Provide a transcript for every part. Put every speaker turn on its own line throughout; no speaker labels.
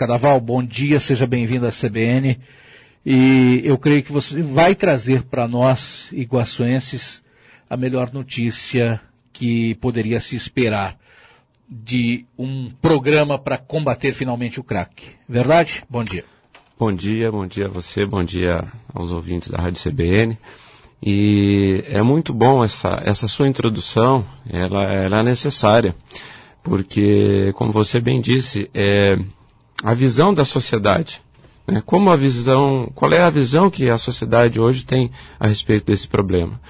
Cadaval, bom dia, seja bem-vindo à CBN. E eu creio que você vai trazer para nós, iguaçuenses, a melhor notícia que poderia se esperar de um programa para combater finalmente o crack. Verdade? Bom dia.
Bom dia a você, bom dia aos ouvintes da Rádio CBN. E é muito bom essa sua introdução, ela é necessária, porque, como você bem disse, a visão da sociedade, né? Qual é a visão que a sociedade hoje tem a respeito desse problema?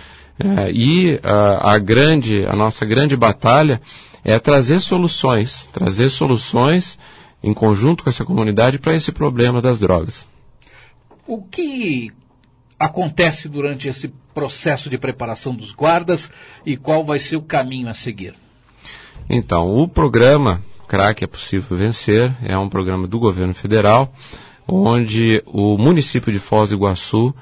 A nossa grande batalha é trazer soluções em conjunto com essa comunidade para esse problema das drogas.
O que acontece durante esse processo de preparação dos guardas e qual vai ser o caminho a seguir?
Então, o programa Crack é Possível Vencer é um programa do governo federal, onde o município de Foz do Iguaçu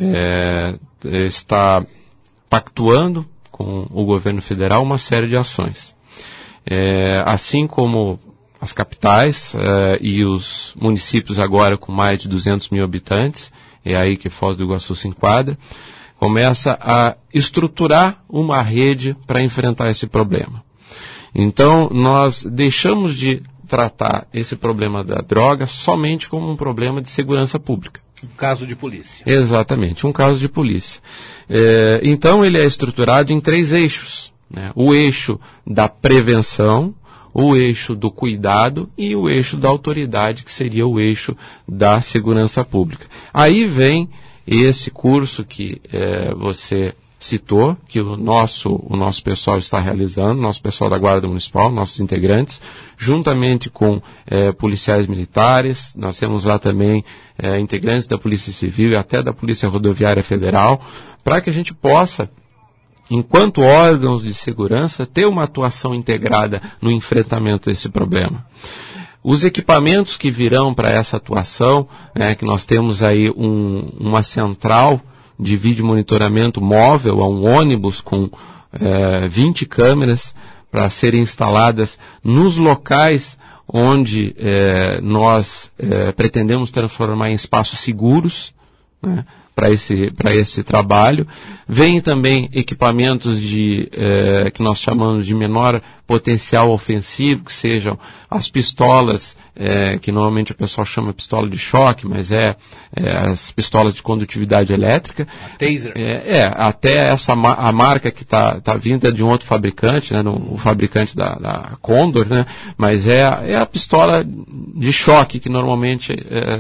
está pactuando com o governo federal uma série de ações. Assim como as capitais e os municípios agora com mais de 200 mil habitantes, é aí que Foz do Iguaçu se enquadra, começa a estruturar uma rede para enfrentar esse problema. Então, nós deixamos de tratar esse problema da droga somente como um problema de segurança pública.
Um caso de polícia.
Exatamente, um caso de polícia. Então, ele é estruturado em 3 eixos, né? O eixo da prevenção, o eixo do cuidado e o eixo da autoridade, que seria o eixo da segurança pública. Aí vem esse curso que você citou, que o nosso pessoal está realizando, nosso pessoal da Guarda Municipal, nossos integrantes, juntamente com policiais militares. Nós temos lá também integrantes da Polícia Civil e até da Polícia Rodoviária Federal, para que a gente possa, enquanto órgãos de segurança, ter uma atuação integrada no enfrentamento desse problema. Os equipamentos que virão para essa atuação, que nós temos aí uma central de vídeo monitoramento móvel, um ônibus com 20 câmeras para serem instaladas nos locais onde nós pretendemos transformar em espaços seguros, né, para esse trabalho. Vem também equipamentos que nós chamamos de menor potencial ofensivo, que sejam as pistolas, que normalmente o pessoal chama pistola de choque, mas as pistolas de condutividade elétrica.
A taser.
Até a marca que está vinda de um outro fabricante, né, o fabricante da Condor, né, mas é a pistola de choque que normalmente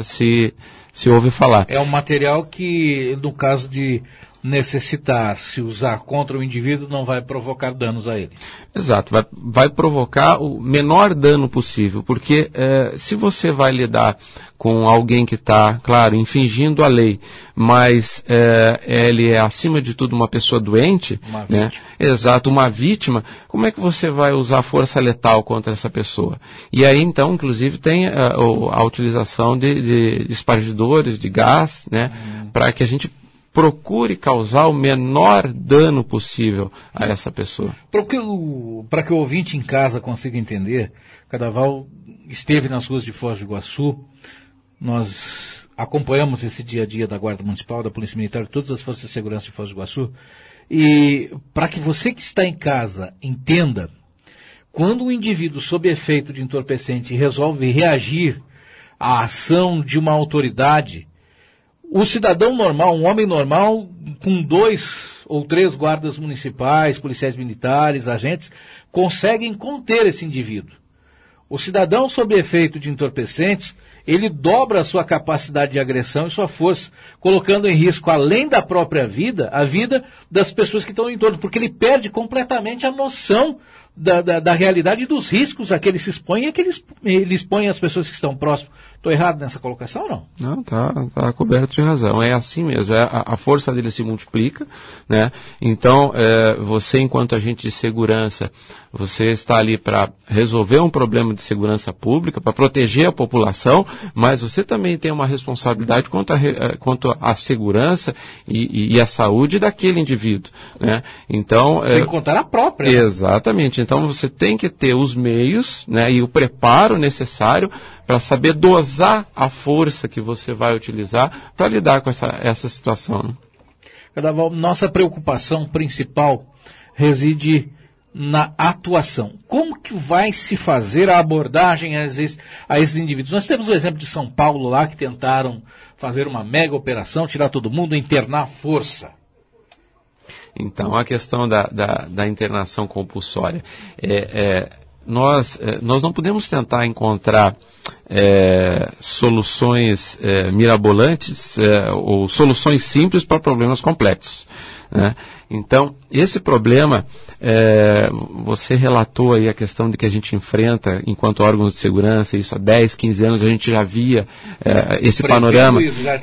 se ouve falar.
É um material que, no caso de necessitar se usar contra o indivíduo, não vai provocar danos a ele.
Exato, vai provocar o menor dano possível, porque se você vai lidar com alguém que está, claro, infringindo a lei, mas ele é, acima de tudo, uma pessoa doente, né? Exato, uma vítima, como é que você vai usar força letal contra essa pessoa? E aí, então, inclusive, tem a utilização de espargidores, de gás, né? Para que a gente procure causar o menor dano possível a essa pessoa.
Para que o ouvinte em casa consiga entender, Cadaval esteve nas ruas de Foz do Iguaçu, nós acompanhamos esse dia a dia da Guarda Municipal, da Polícia Militar, de todas as forças de segurança de Foz do Iguaçu, e para que você que está em casa entenda, quando um indivíduo sob efeito de entorpecente resolve reagir à ação de uma autoridade, o cidadão normal, um homem normal, com 2 ou 3 guardas municipais, policiais militares, agentes, conseguem conter esse indivíduo. O cidadão sob efeito de entorpecentes, ele dobra a sua capacidade de agressão e sua força, colocando em risco, além da própria vida, a vida das pessoas que estão em torno, porque ele perde completamente a noção da realidade e dos riscos a que ele se expõe e a que ele expõe as pessoas que estão próximas. Estou errado nessa colocação ou não?
Não, tá coberto de razão. É assim mesmo. A força dele se multiplica, né? Então, você, enquanto agente de segurança, você está ali para resolver um problema de segurança pública, para proteger a população, mas você também tem uma responsabilidade quanto à segurança e à saúde daquele indivíduo, né? Então,
sem contar a própria.
Exatamente. Então você tem que ter os meios, né, e o preparo necessário para saber dosar a força que você vai utilizar para lidar com essa situação. Né?
Cadaval, nossa preocupação principal reside na atuação. Como que vai se fazer a abordagem a esses indivíduos? Nós temos o exemplo de São Paulo lá, que tentaram fazer uma mega operação, tirar todo mundo, internar à força.
Então, a questão da internação compulsória. Nós não podemos tentar encontrar soluções mirabolantes ou soluções simples para problemas complexos. Né? Então, esse problema, você relatou aí a questão de que a gente enfrenta enquanto órgãos de segurança, isso há 10, 15 anos a gente já via esse panorama.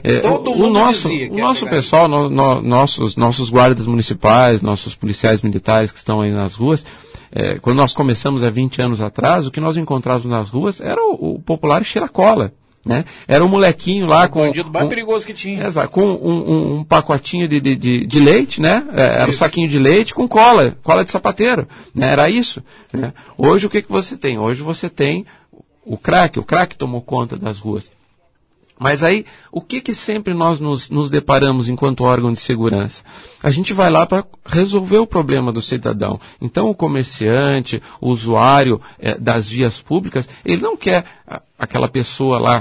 O nosso pessoal, nossos guardas municipais, nossos policiais militares que estão aí nas ruas, quando nós começamos há 20 anos atrás, o que nós encontrávamos nas ruas era o popular cheira-cola. Né? Era um molequinho lá com... O
bandido mais perigoso que tinha.
Exato, com um pacotinho de leite, né? Era um saquinho de leite com cola de sapateiro. Né? Era isso. Né? Hoje o que você tem? Hoje você tem o crack tomou conta das ruas. Mas aí, o que sempre nós nos deparamos enquanto órgão de segurança? A gente vai lá para resolver o problema do cidadão. Então, o comerciante, o usuário das vias públicas, ele não quer aquela pessoa lá,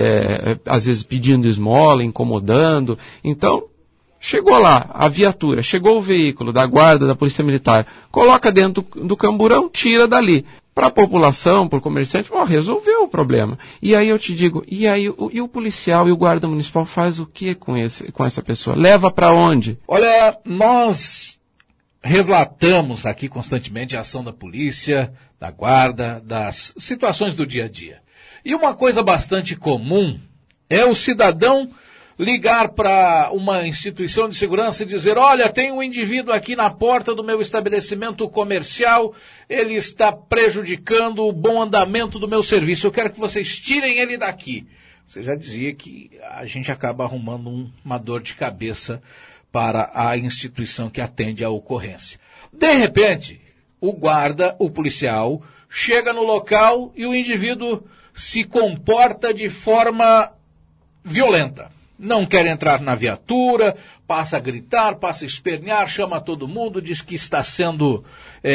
às vezes pedindo esmola, incomodando. Então, chegou lá a viatura, chegou o veículo da guarda, da polícia militar, coloca dentro do camburão, tira dali. Para a população, para o comerciante, resolveu o problema. E aí eu te digo, e o policial e o guarda municipal faz o que com essa pessoa? Leva para onde?
Olha, nós relatamos aqui constantemente a ação da polícia, da guarda, das situações do dia a dia. E uma coisa bastante comum é o cidadão ligar para uma instituição de segurança e dizer, olha, tem um indivíduo aqui na porta do meu estabelecimento comercial, ele está prejudicando o bom andamento do meu serviço, eu quero que vocês tirem ele daqui. Você já dizia que a gente acaba arrumando uma dor de cabeça para a instituição que atende à ocorrência. De repente, o guarda, o policial, chega no local e o indivíduo se comporta de forma violenta. Não quer entrar na viatura, passa a gritar, passa a espernear, chama todo mundo, diz que está sendo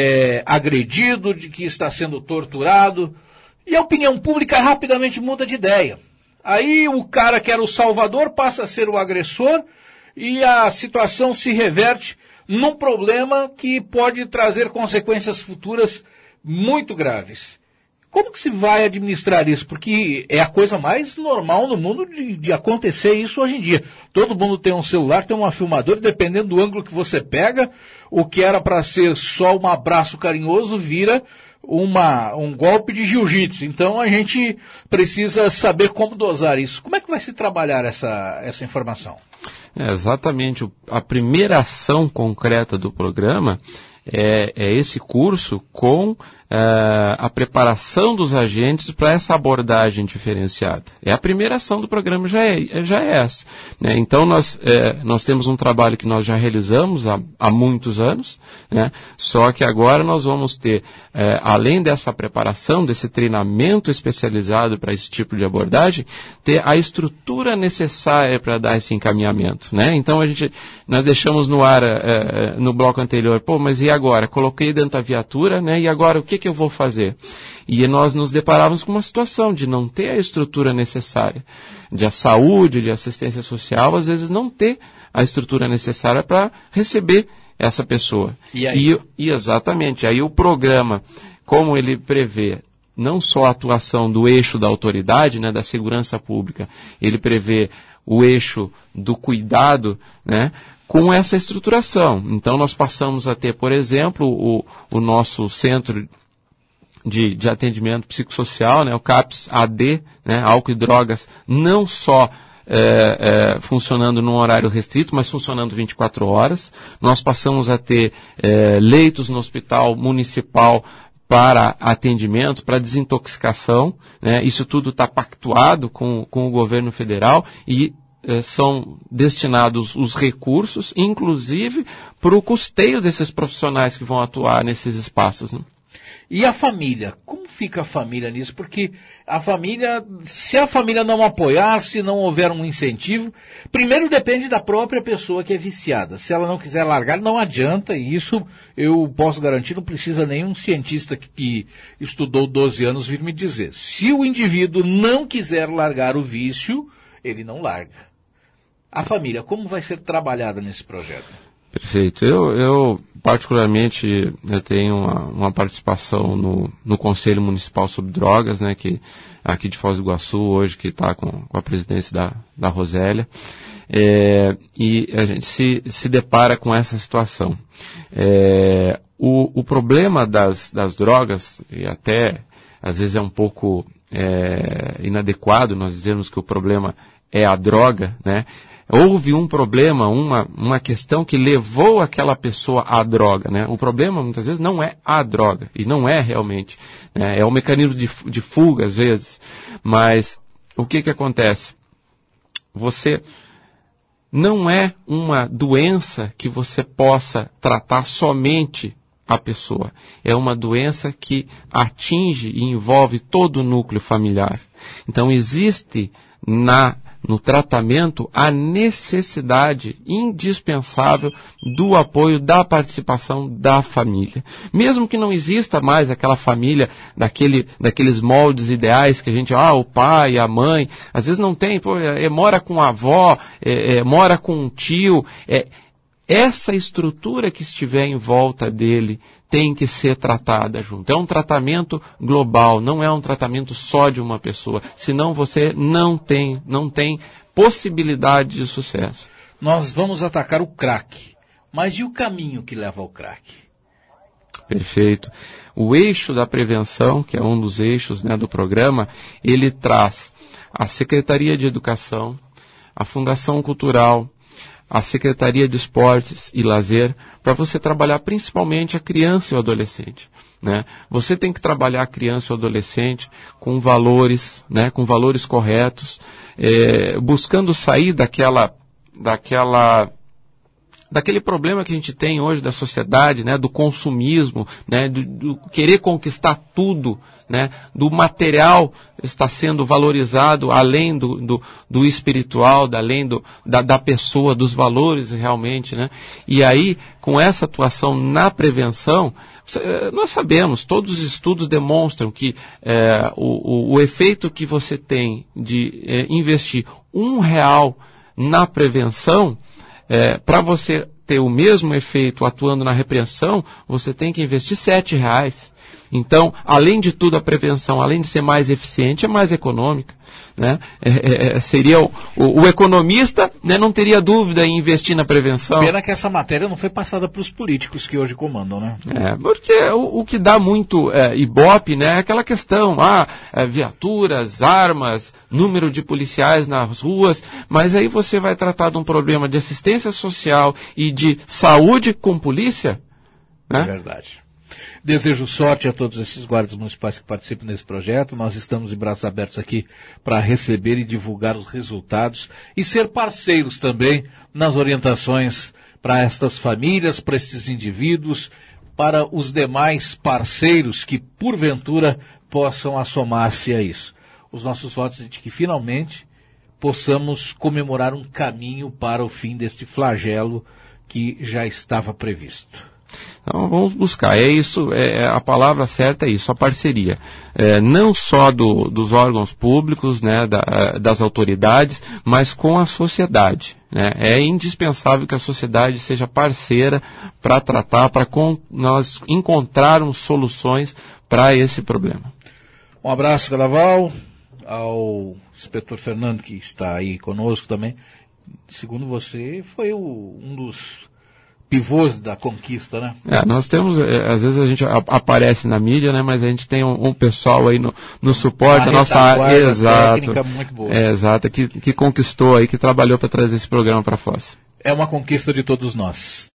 agredido, de que está sendo torturado. E a opinião pública rapidamente muda de ideia. Aí o cara que era o salvador passa a ser o agressor e a situação se reverte num problema que pode trazer consequências futuras muito graves. Como que se vai administrar isso? Porque é a coisa mais normal no mundo de acontecer isso hoje em dia. Todo mundo tem um celular, tem uma filmadora, dependendo do ângulo que você pega, o que era para ser só um abraço carinhoso vira um golpe de jiu-jitsu. Então a gente precisa saber como dosar isso. Como é que vai se trabalhar essa informação?
Exatamente. A primeira ação concreta do programa é esse curso com a preparação dos agentes para essa abordagem diferenciada. A primeira ação do programa já é essa. Né? Então nós temos um trabalho que nós já realizamos há muitos anos, né? Só que agora nós vamos ter, além dessa preparação, desse treinamento especializado para esse tipo de abordagem, ter a estrutura necessária para dar esse encaminhamento. Né? Então nós deixamos no ar, no bloco anterior, mas e agora? Coloquei dentro da viatura, né? E agora o que eu vou fazer? E nós nos deparávamos com uma situação de não ter a estrutura necessária, de a saúde, de assistência social, às vezes não ter a estrutura necessária para receber essa pessoa.
E aí?
E exatamente, aí o programa, como ele prevê não só a atuação do eixo da autoridade, né, da segurança pública, ele prevê o eixo do cuidado, né, com essa estruturação. Então nós passamos a ter, por exemplo, o nosso centro de atendimento psicossocial, né, o CAPS-AD, né, álcool e drogas, não só funcionando num horário restrito, mas funcionando 24 horas. Nós passamos a ter leitos no hospital municipal para atendimento, para desintoxicação, né, isso tudo está pactuado com o governo federal e são destinados os recursos, inclusive para o custeio desses profissionais que vão atuar nesses espaços. Né?
E a família? Como fica a família nisso? Porque a família, se a família não apoiar, se não houver um incentivo, primeiro depende da própria pessoa que é viciada. Se ela não quiser largar, não adianta, e isso eu posso garantir, não precisa nenhum cientista que estudou 12 anos vir me dizer. Se o indivíduo não quiser largar o vício, ele não larga. A família, como vai ser trabalhada nesse projeto?
Perfeito. Eu particularmente, eu tenho uma participação no Conselho Municipal sobre Drogas, né, que aqui de Foz do Iguaçu, hoje, que está com a presidência da Rosélia, e a gente se depara com essa situação. O problema das drogas, e até às vezes é um pouco inadequado nós dizermos que o problema é a droga, né? Houve um problema, uma questão que levou aquela pessoa à droga, né? O problema, muitas vezes, não é a droga, e não é realmente, né? É um mecanismo de fuga, às vezes, mas o que acontece? Você não é uma doença que você possa tratar somente a pessoa. É uma doença que atinge e envolve todo o núcleo familiar. Então, existe no tratamento a necessidade indispensável do apoio, da participação da família. Mesmo que não exista mais aquela família daqueles moldes ideais que a gente, o pai, a mãe, às vezes não tem, mora com a avó, mora com um tio, essa estrutura que estiver em volta dele tem que ser tratada junto. É um tratamento global, não é um tratamento só de uma pessoa. Senão você não tem possibilidade de sucesso.
Nós vamos atacar o crack. Mas e o caminho que leva ao crack?
Perfeito. O eixo da prevenção, que é um dos eixos, né, do programa, ele traz a Secretaria de Educação, a Fundação Cultural, a Secretaria de Esportes e Lazer, para você trabalhar principalmente a criança e o adolescente, né? Você tem que trabalhar a criança e o adolescente com valores, né, com valores corretos, buscando sair daquele problema que a gente tem hoje da sociedade, né, do consumismo, né, do querer conquistar tudo, né, do material está sendo valorizado além do espiritual, além da pessoa, dos valores realmente, né? E aí, com essa atuação na prevenção, nós sabemos, todos os estudos demonstram que o efeito que você tem de investir R$1 na prevenção, para você ter o mesmo efeito atuando na repreensão, você tem que investir R$7. Então, além de tudo, a prevenção, além de ser mais eficiente, é mais econômica, né? Seria o economista, né, não teria dúvida em investir na prevenção.
Pena que essa matéria não foi passada para os políticos que hoje comandam, né?
Porque o que dá muito ibope, né, é aquela questão, viaturas, armas, número de policiais nas ruas, mas aí você vai tratar de um problema de assistência social e de saúde com polícia, né?
É verdade. Desejo sorte a todos esses guardas municipais que participam desse projeto. Nós estamos de braços abertos aqui para receber e divulgar os resultados e ser parceiros também nas orientações para estas famílias, para estes indivíduos, para os demais parceiros que, porventura, possam assomar-se a isso. Os nossos votos de que, finalmente, possamos comemorar um caminho para o fim deste flagelo que já estava previsto.
Então vamos buscar, a palavra certa é isso, a parceria, não só dos órgãos públicos, né, das autoridades, mas com a sociedade, né? É indispensável que a sociedade seja parceira para tratar, para nós encontrarmos soluções para esse problema.
Um abraço, Cadaval, ao inspetor Fernando, que está aí conosco também. Segundo você, foi um dos pivôs da conquista, né?
Nós temos, às vezes a gente aparece na mídia, né, mas a gente tem um pessoal aí no suporte, a nossa área,
técnica muito boa.
Exato, que conquistou aí, que trabalhou para trazer esse programa para Foz.
É uma conquista de todos nós.